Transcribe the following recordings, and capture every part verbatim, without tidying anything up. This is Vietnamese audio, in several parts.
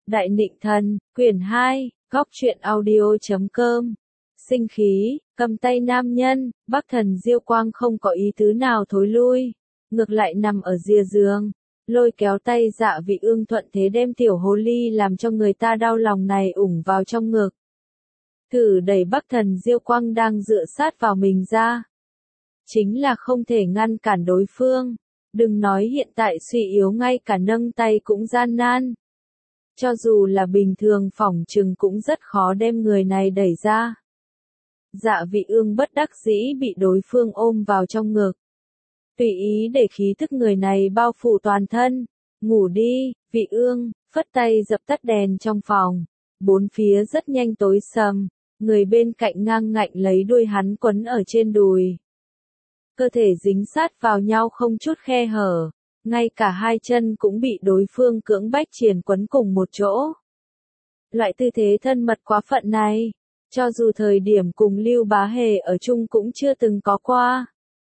Đại Nịnh Thần, quyển hai, góc truyện audio chấm com. Sinh khí, cầm tay nam nhân, Bắc Thần Diêu Quang không có ý tứ nào thối lui, ngược lại nằm ở rìa giường, lôi kéo tay Dạ Vị Ương thuận thế đem tiểu hồ ly làm cho người ta đau lòng này ủng vào trong ngực. Thử đẩy Bắc Thần Diêu Quang đang dựa sát vào mình ra. Chính là không thể ngăn cản đối phương, đừng nói hiện tại suy yếu ngay cả nâng tay cũng gian nan. Cho dù là bình thường phỏng chừng cũng rất khó đem người này đẩy ra. Dạ Vị Ương bất đắc dĩ bị đối phương ôm vào trong ngực. Tùy ý để khí thức người này bao phủ toàn thân. Ngủ đi, Vị Ương, phất tay dập tắt đèn trong phòng. Bốn phía rất nhanh tối sầm, người bên cạnh ngang ngạnh lấy đuôi hắn quấn ở trên đùi. Cơ thể dính sát vào nhau không chút khe hở. Ngay cả hai chân cũng bị đối phương cưỡng bách triền quấn cùng một chỗ. Loại tư thế thân mật quá phận này, cho dù thời điểm cùng Lưu Bá Hề ở chung cũng chưa từng có qua.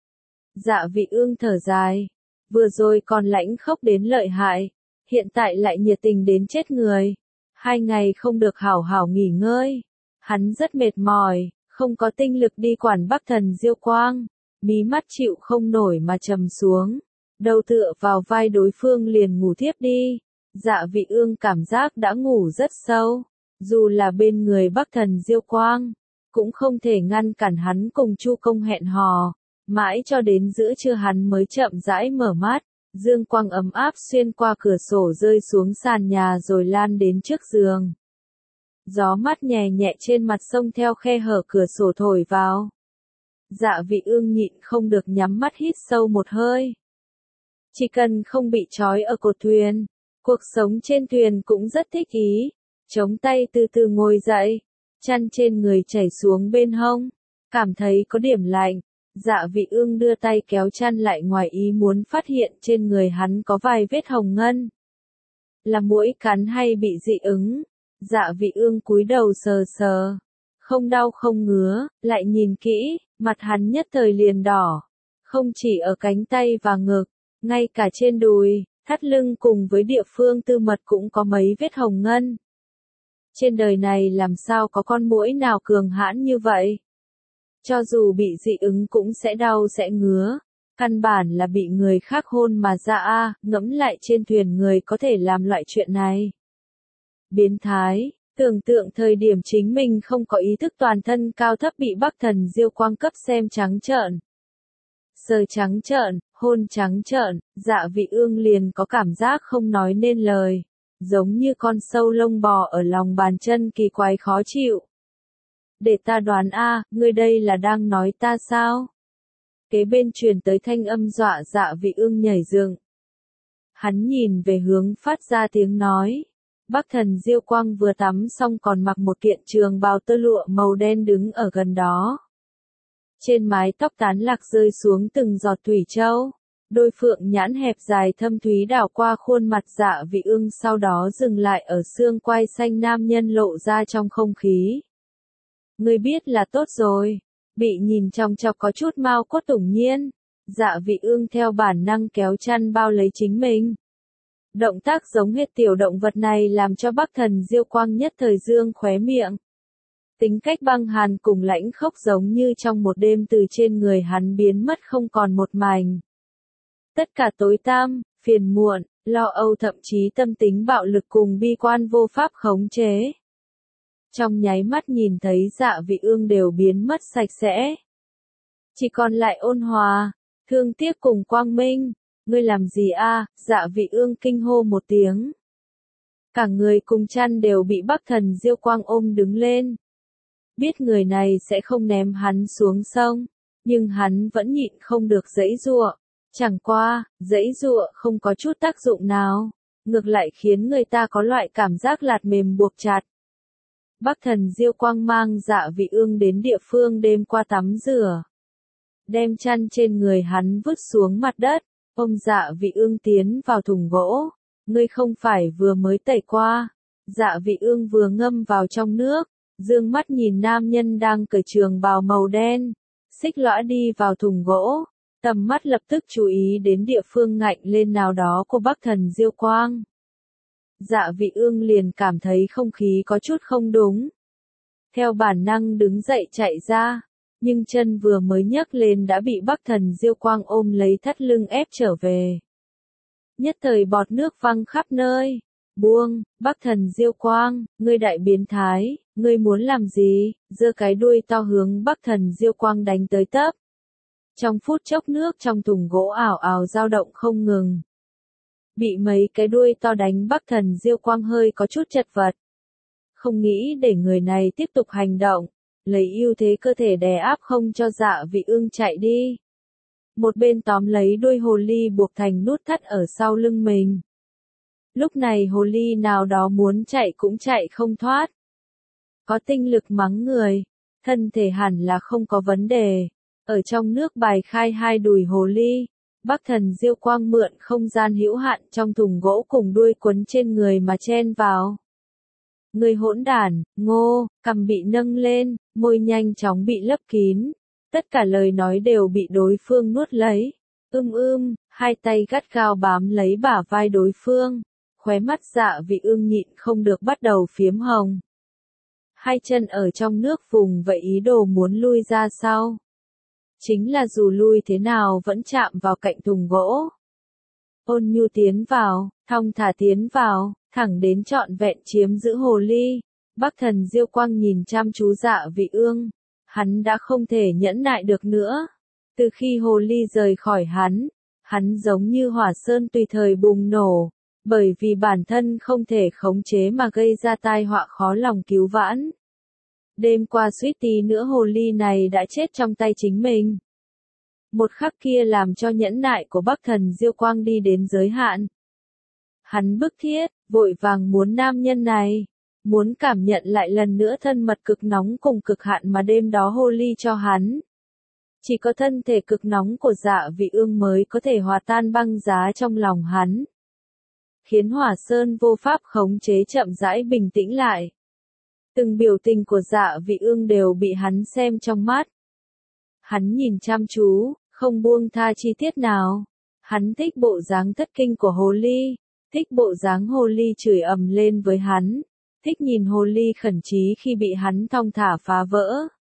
Dạ Vị Ương thở dài, vừa rồi còn lãnh khốc đến lợi hại, hiện tại lại nhiệt tình đến chết người. Hai ngày không được hảo hảo nghỉ ngơi, hắn rất mệt mỏi, không có tinh lực đi quản Bắc Thần Diêu Quang, mí mắt chịu không nổi mà trầm xuống. Đầu tựa vào vai đối phương liền ngủ thiếp đi. Dạ Vị Ương cảm giác đã ngủ rất sâu. Dù là bên người Bắc Thần Diêu Quang, cũng không thể ngăn cản hắn cùng Chu Công hẹn hò. Mãi cho đến giữa trưa hắn mới chậm rãi mở mắt. Dương quang ấm áp xuyên qua cửa sổ rơi xuống sàn nhà rồi lan đến trước giường. Gió mát nhẹ nhẹ trên mặt sông theo khe hở cửa sổ thổi vào. Dạ Vị Ương nhịn không được nhắm mắt hít sâu một hơi. Chỉ cần không bị trói ở cột thuyền, cuộc sống trên thuyền cũng rất thích ý. Chống tay từ từ ngồi dậy, chăn trên người chảy xuống bên hông, cảm thấy có điểm lạnh. Dạ Vị Ương đưa tay kéo chăn lại ngoài ý muốn phát hiện trên người hắn có vài vết hồng ngân. Là muỗi cắn hay bị dị ứng? Dạ Vị Ương cúi đầu sờ sờ, không đau không ngứa, lại nhìn kỹ, mặt hắn nhất thời liền đỏ. Không chỉ ở cánh tay và ngực, ngay cả trên đùi, thắt lưng cùng với địa phương tư mật cũng có mấy vết hồng ngân. Trên đời này làm sao có con muỗi nào cường hãn như vậy? Cho dù bị dị ứng cũng sẽ đau sẽ ngứa. Căn bản là bị người khác hôn mà ra a, ngẫm lại trên thuyền người có thể làm loại chuyện này. Biến thái, tưởng tượng thời điểm chính mình không có ý thức toàn thân cao thấp bị Bắc Thần Diêu Quang cấp xem trắng trợn. Sờ trắng trợn, hôn trắng trợn, Dạ Vị Ương liền có cảm giác không nói nên lời, giống như con sâu lông bò ở lòng bàn chân kỳ quái khó chịu. Để ta đoán a, à, ngươi đây là đang nói ta sao? Kế bên truyền tới thanh âm dọa Dạ Vị Ương nhảy dựng. Hắn nhìn về hướng phát ra tiếng nói. Bắc Thần Diêu Quang vừa tắm xong còn mặc một kiện trường bào tơ lụa màu đen đứng ở gần đó. Trên mái tóc tán lạc rơi xuống từng giọt thủy châu. Đôi phượng nhãn hẹp dài thâm thúy đảo qua khuôn mặt Dạ Vị Ương sau đó dừng lại ở xương quai xanh nam nhân lộ ra trong không khí. Ngươi biết là tốt rồi. Bị nhìn trong chọc có chút mau cốt tủng nhiên. Dạ Vị Ương theo bản năng kéo chăn bao lấy chính mình. Động tác giống hệt tiểu động vật này làm cho Bắc Thần Diêu Quang nhất thời dương khóe miệng. Tính cách băng hàn cùng lãnh khốc giống như trong một đêm từ trên người hắn biến mất không còn một mảnh. Tất cả tối tăm, phiền muộn, lo âu thậm chí tâm tính bạo lực cùng bi quan vô pháp khống chế. Trong nháy mắt nhìn thấy Dạ Vị Ương đều biến mất sạch sẽ. Chỉ còn lại ôn hòa, thương tiếc cùng quang minh. Ngươi làm gì a? Dạ Vị Ương kinh hô một tiếng. Cả người cùng chăn đều bị Bắc Thần Diêu Quang ôm đứng lên. Biết người này sẽ không ném hắn xuống sông, nhưng hắn vẫn nhịn không được giãy giụa. Chẳng qua, giãy giụa không có chút tác dụng nào, ngược lại khiến người ta có loại cảm giác lạt mềm buộc chặt. Bắc Thần Diêu Quang mang Dạ Vị Ương đến địa phương đêm qua tắm rửa. Đem chăn trên người hắn vứt xuống mặt đất, ôm Dạ Vị Ương tiến vào thùng gỗ. Ngươi không phải vừa mới tẩy qua? Dạ Vị Ương vừa ngâm vào trong nước, dương mắt nhìn nam nhân đang cởi trường bào màu đen, xích lõa đi vào thùng gỗ. Tầm mắt lập tức chú ý đến địa phương ngạnh lên nào đó của Bắc Thần Diêu Quang. Dạ Vị Ương liền cảm thấy không khí có chút không đúng. Theo bản năng đứng dậy chạy ra, nhưng chân vừa mới nhấc lên đã bị Bắc Thần Diêu Quang ôm lấy thắt lưng ép trở về. Nhất thời bọt nước văng khắp nơi. Buông, Bắc Thần Diêu Quang, ngươi đại biến thái, ngươi muốn làm gì? Giơ cái đuôi to hướng Bắc Thần Diêu Quang đánh tới tấp. Trong phút chốc nước trong thùng gỗ ảo ảo dao động không ngừng. Bị mấy cái đuôi to đánh Bắc Thần Diêu Quang hơi có chút chật vật. Không nghĩ để người này tiếp tục hành động, lấy ưu thế cơ thể đè áp không cho Dạ Vị Ương chạy đi. Một bên tóm lấy đuôi hồ ly buộc thành nút thắt ở sau lưng mình. Lúc này hồ ly nào đó muốn chạy cũng chạy không thoát. Có tinh lực mắng người, thân thể hẳn là không có vấn đề. Ở trong nước bài khai hai đùi hồ ly, Bắc Thần Diêu Quang mượn không gian hữu hạn trong thùng gỗ cùng đuôi quấn trên người mà chen vào. Người hỗn đản, ngô, cằm bị nâng lên, môi nhanh chóng bị lấp kín. Tất cả lời nói đều bị đối phương nuốt lấy. Ưm ưm, hai tay gắt gao bám lấy bả vai đối phương. Khóe mắt Dạ Vị Ương nhịn không được bắt đầu phiếm hồng. Hai chân ở trong nước vùng vậy ý đồ muốn lui ra sau. Chính là dù lui thế nào vẫn chạm vào cạnh thùng gỗ. Ôn nhu tiến vào, thong thả tiến vào, thẳng đến trọn vẹn chiếm giữ hồ ly. Bắc Thần Diêu Quang nhìn chăm chú Dạ Vị Ương. Hắn đã không thể nhẫn nại được nữa. Từ khi hồ ly rời khỏi hắn, hắn giống như hỏa sơn tùy thời bùng nổ. Bởi vì bản thân không thể khống chế mà gây ra tai họa khó lòng cứu vãn. Đêm qua suýt tí nữa hồ ly này đã chết trong tay chính mình. Một khắc kia làm cho nhẫn nại của Bắc Thần Diêu Quang đi đến giới hạn. Hắn bức thiết, vội vàng muốn nam nhân này. Muốn cảm nhận lại lần nữa thân mật cực nóng cùng cực hạn mà đêm đó hồ ly cho hắn. Chỉ có thân thể cực nóng của Dạ Vị Ương mới có thể hòa tan băng giá trong lòng hắn. Khiến hỏa sơn vô pháp khống chế chậm rãi bình tĩnh lại. Từng biểu tình của Dạ Vị Ương đều bị hắn xem trong mắt. Hắn nhìn chăm chú, không buông tha chi tiết nào. Hắn thích bộ dáng thất kinh của hồ ly, thích bộ dáng hồ ly chửi ầm lên với hắn, thích nhìn hồ ly khẩn trí khi bị hắn thong thả phá vỡ.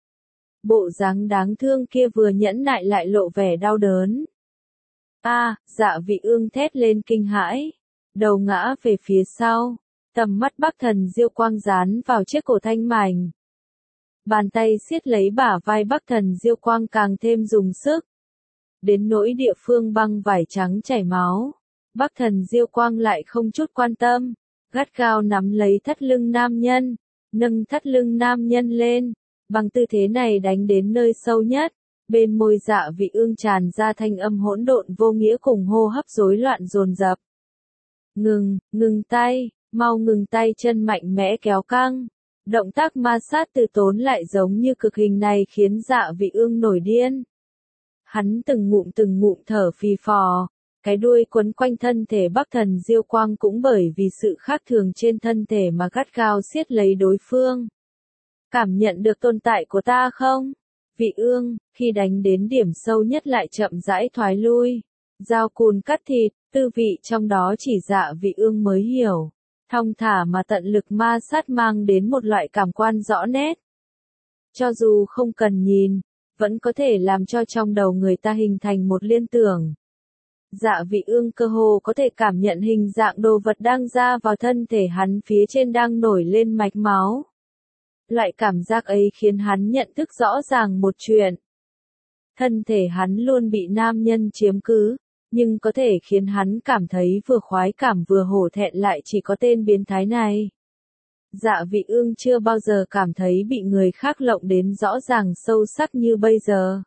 Bộ dáng đáng thương kia vừa nhẫn nại lại lộ vẻ đau đớn. A, à, Dạ Vị Ương thét lên kinh hãi. Đầu ngã về phía sau, tầm mắt Bắc Thần Diêu Quang dán vào chiếc cổ thanh mảnh. Bàn tay siết lấy bả vai Bắc Thần Diêu Quang càng thêm dùng sức. Đến nỗi địa phương băng vải trắng chảy máu, Bắc Thần Diêu Quang lại không chút quan tâm, gắt gao nắm lấy thắt lưng nam nhân, nâng thắt lưng nam nhân lên, bằng tư thế này đánh đến nơi sâu nhất. Bên môi Dạ Vị Ương tràn ra thanh âm hỗn độn vô nghĩa cùng hô hấp rối loạn dồn dập. Ngừng, ngừng tay, mau ngừng tay, chân mạnh mẽ kéo căng. Động tác ma sát từ tốn lại giống như cực hình này khiến Dạ Vị Ương nổi điên. Hắn từng ngụm từng ngụm thở phì phò, cái đuôi quấn quanh thân thể Bắc Thần Diêu Quang cũng bởi vì sự khác thường trên thân thể mà gắt gao siết lấy đối phương. Cảm nhận được tồn tại của ta không? Vị Ương, khi đánh đến điểm sâu nhất lại chậm rãi thoái lui. Dao cùn cắt thịt, tư vị trong đó chỉ Dạ Vị Ương mới hiểu. Thong thả mà tận lực ma sát mang đến một loại cảm quan rõ nét. Cho dù không cần nhìn, vẫn có thể làm cho trong đầu người ta hình thành một liên tưởng. Dạ Vị Ương cơ hồ có thể cảm nhận hình dạng đồ vật đang ra vào thân thể hắn, phía trên đang nổi lên mạch máu. Loại cảm giác ấy khiến hắn nhận thức rõ ràng một chuyện. Thân thể hắn luôn bị nam nhân chiếm cứ, nhưng có thể khiến hắn cảm thấy vừa khoái cảm vừa hổ thẹn lại chỉ có tên biến thái này. Dạ Vị Ương chưa bao giờ cảm thấy bị người khác lộng đến rõ ràng sâu sắc như bây giờ.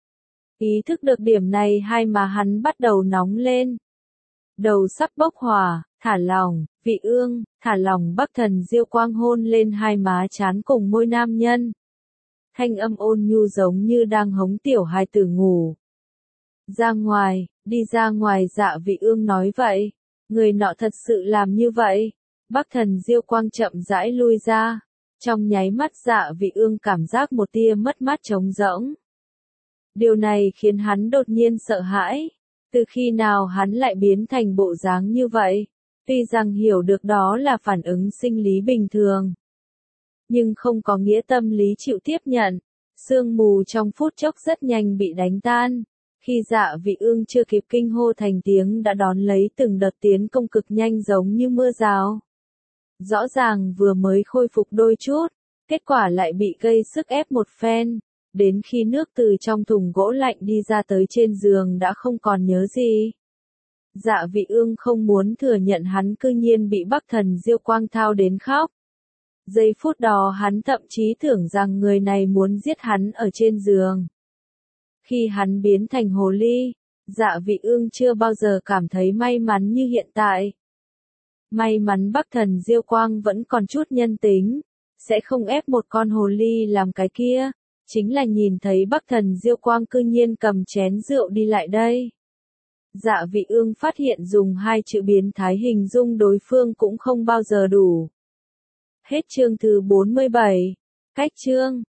Ý thức được điểm này hay mà hắn bắt đầu nóng lên. Đầu sắp bốc hỏa, thả lòng, Vị Ương, thả lòng. Bắc Thần Diêu Quang hôn lên hai má trán cùng môi nam nhân. Thanh âm ôn nhu giống như đang hống tiểu hài tử ngủ. Ra ngoài, đi ra ngoài. Dạ Vị Ương nói vậy. Người nọ thật sự làm như vậy. Bắc Thần Diêu Quang chậm rãi lui ra. Trong nháy mắt Dạ Vị Ương cảm giác một tia mất mát trống rỗng. Điều này khiến hắn đột nhiên sợ hãi. Từ khi nào hắn lại biến thành bộ dáng như vậy? Tuy rằng hiểu được đó là phản ứng sinh lý bình thường, nhưng không có nghĩa tâm lý chịu tiếp nhận. Sương mù trong phút chốc rất nhanh bị đánh tan. Khi Dạ Vị Ương chưa kịp kinh hô thành tiếng đã đón lấy từng đợt tiến công cực nhanh giống như mưa rào. Rõ ràng vừa mới khôi phục đôi chút, kết quả lại bị gây sức ép một phen. Đến khi nước từ trong thùng gỗ lạnh đi ra tới trên giường đã không còn nhớ gì. Dạ Vị Ương không muốn thừa nhận hắn cư nhiên bị Bắc Thần Diêu Quang thao đến khóc. Giây phút đó hắn thậm chí tưởng rằng người này muốn giết hắn ở trên giường. Khi hắn biến thành hồ ly, Dạ Vị Ương chưa bao giờ cảm thấy may mắn như hiện tại. May mắn Bắc Thần Diêu Quang vẫn còn chút nhân tính, sẽ không ép một con hồ ly làm cái kia. Chính là nhìn thấy Bắc Thần Diêu Quang cư nhiên cầm chén rượu đi lại đây. Dạ Vị Ương phát hiện dùng hai chữ biến thái hình dung đối phương cũng không bao giờ đủ. Hết chương thứ bốn mươi bảy. Cách chương